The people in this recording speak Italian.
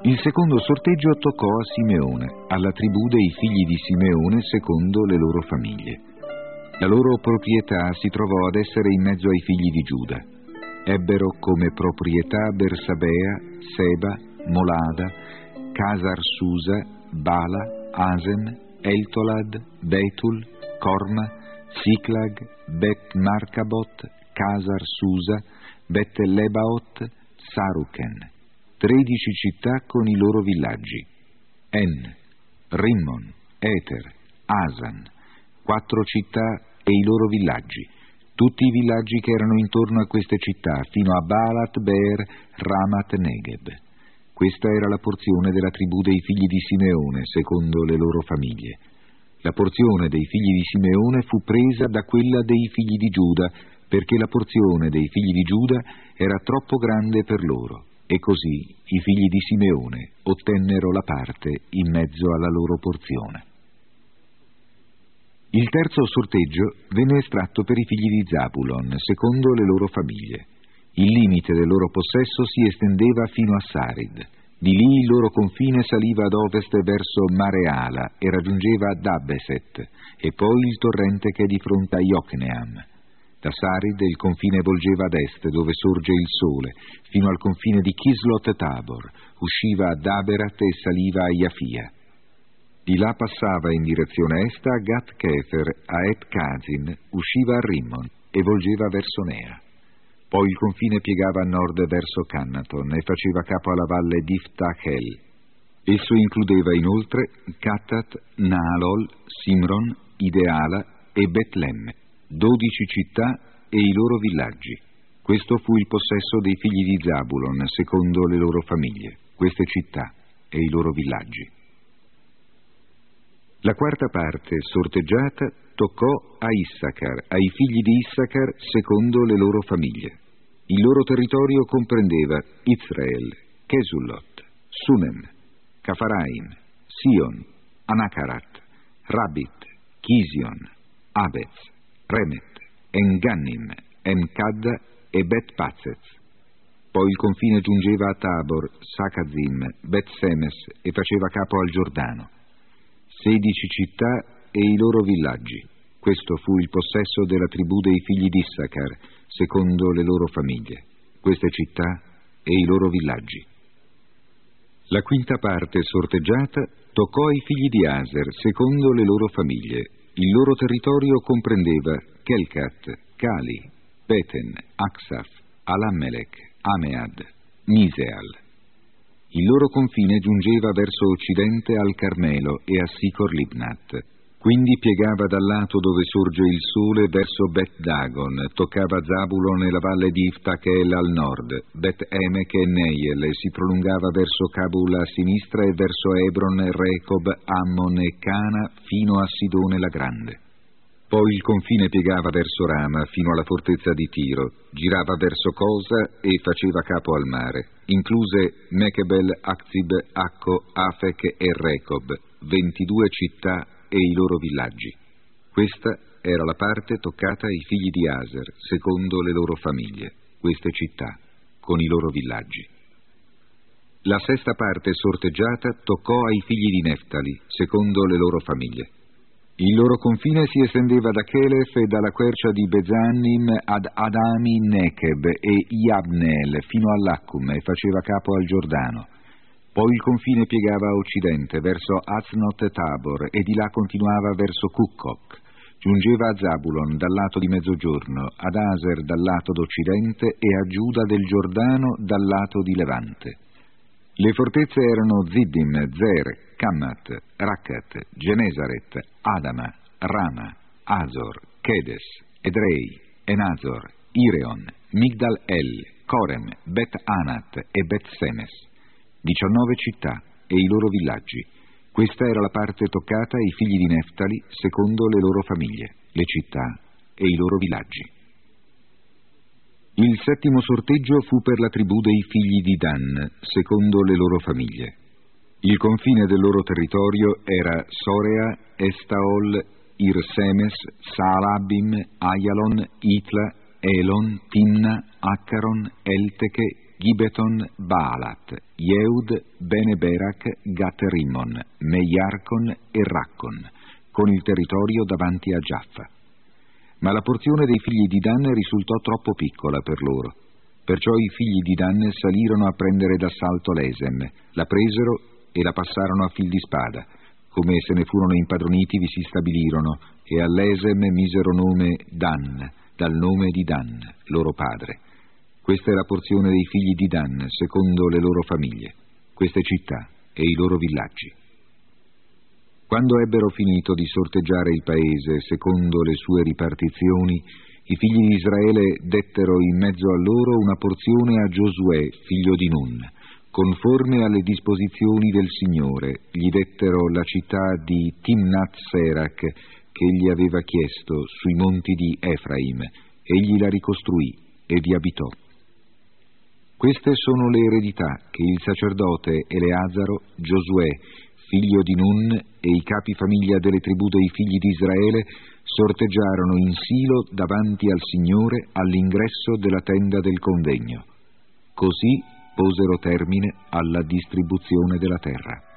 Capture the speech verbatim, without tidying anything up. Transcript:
Il secondo sorteggio toccò a Simeone, alla tribù dei figli di Simeone secondo le loro famiglie. La loro proprietà si trovò ad essere in mezzo ai figli di Giuda. Ebbero come proprietà Bersabea, Seba, Molada, Casar Susa, Bala, Asem, Eltolad, Betul, Corma, Siclag, Bet Marcabot, Casar Susa, Bet Lebaot, Saruken. Tredici città con i loro villaggi: En, Rimmon, Eter, Asan, quattro città e i loro villaggi, tutti i villaggi che erano intorno a queste città, fino a Baalat Beer, Ramat Negeb. Questa era la porzione della tribù dei figli di Simeone, secondo le loro famiglie. La porzione dei figli di Simeone fu presa da quella dei figli di Giuda, perché la porzione dei figli di Giuda era troppo grande per loro. E così i figli di Simeone ottennero la parte in mezzo alla loro porzione. Il terzo sorteggio venne estratto per i figli di Zabulon, secondo le loro famiglie. Il limite del loro possesso si estendeva fino a Sarid. Di lì il loro confine saliva ad ovest verso Mareala e raggiungeva Dabbeset, e poi il torrente che è di fronte a Yokneam. Da Sarid il confine volgeva ad est, dove sorge il sole, fino al confine di Kislot Tabor, usciva a Daberat e saliva a Yafia. Di là passava in direzione est a Gat Kefer, a Et Kazin, usciva a Rimmon e volgeva verso Nea. Poi il confine piegava a nord verso Cannaton e faceva capo alla valle d'Iftachel. Esso includeva inoltre Kattat, Naalol, Simron, Ideala e Betlemme, dodici città e i loro villaggi. Questo fu il possesso dei figli di Zabulon, secondo le loro famiglie, queste città e i loro villaggi. La quarta parte, sorteggiata, toccò a Issachar, ai figli di Issachar, secondo le loro famiglie. Il loro territorio comprendeva Israel, Kesulot, Sunem, Cafaraim, Sion, Anakarat, Rabit, Kision, Abez, Remet, Engannim, Enkadda e Bet Pazez. Poi il confine giungeva a Tabor, Sakazim, Bet Semes e faceva capo al Giordano. Sedici città e i loro villaggi. Questo fu il possesso della tribù dei figli di Issachar, secondo le loro famiglie. Queste città e i loro villaggi. La quinta parte, sorteggiata, toccò ai figli di Aser, secondo le loro famiglie. Il loro territorio comprendeva Kelkat, Cali, Beten, Aksaf, Alammelech, Amead, Miseal. Il loro confine giungeva verso occidente al Carmelo e a Sicor Libnat. Quindi piegava dal lato dove sorge il sole verso Bet Dagon, toccava Zabulon e la valle di Iftachel al nord, Bet Emek e Neiel, e si prolungava verso Kabul a sinistra e verso Hebron, Recob, Ammon e Cana fino a Sidone la Grande. Poi il confine piegava verso Rama fino alla fortezza di Tiro, girava verso Cosa e faceva capo al mare, incluse Mechebel, Akzib, Acco, Afek e Recob, ventidue città e i loro villaggi. Questa era la parte toccata ai figli di Aser, secondo le loro famiglie, queste città, con i loro villaggi. La sesta parte sorteggiata toccò ai figli di Neftali, secondo le loro famiglie. Il loro confine si estendeva da Kelef e dalla quercia di Bezannim ad Adami Nekeb e Iabneel fino all'Accum e faceva capo al Giordano. Poi il confine piegava a occidente verso Aznot Tabor e di là continuava verso Kukkok. Giungeva a Zabulon dal lato di mezzogiorno, ad Aser dal lato d'occidente e a Giuda del Giordano dal lato di levante. Le fortezze erano Ziddim, Zer, Kammat, Rakkat, Genesaret, Adama, Rama, Azor, Kedes, Edrei, Enazor, Ireon, Migdal El, Korem, Bet Anat e Bet Semes. diciannove città e i loro villaggi. Questa era la parte toccata ai figli di Neftali secondo le loro famiglie, le città e i loro villaggi. Il settimo sorteggio fu per la tribù dei figli di Dan, secondo le loro famiglie. Il confine del loro territorio era Sorea, Estaol, Irsemes, Saalabim, Ayalon, Itla, Elon, Timna, Accaron, Elteche, Gibeton, Baalat, Yeud, Bene-Berak, Gat-Rimmon, Meiarcon e Raccon, con il territorio davanti a Giaffa. Ma la porzione dei figli di Dan risultò troppo piccola per loro. Perciò i figli di Dan salirono a prendere d'assalto l'Esem, la presero e la passarono a fil di spada. Come se ne furono impadroniti vi si stabilirono, e all'Esem misero nome Dan, dal nome di Dan, loro padre. Questa è la porzione dei figli di Dan, secondo le loro famiglie, queste città e i loro villaggi. Quando ebbero finito di sorteggiare il paese, secondo le sue ripartizioni, i figli di Israele dettero in mezzo a loro una porzione a Giosuè, figlio di Nun, conforme alle disposizioni del Signore. Gli dettero la città di Timnat Serach, che egli aveva chiesto sui monti di Efraim. Egli la ricostruì e vi abitò. Queste sono le eredità che il sacerdote Eleazaro, Giosuè, figlio di Nun, e i capi famiglia delle tribù dei figli di Israele sorteggiarono in Silo davanti al Signore all'ingresso della tenda del convegno. Così posero termine alla distribuzione della terra.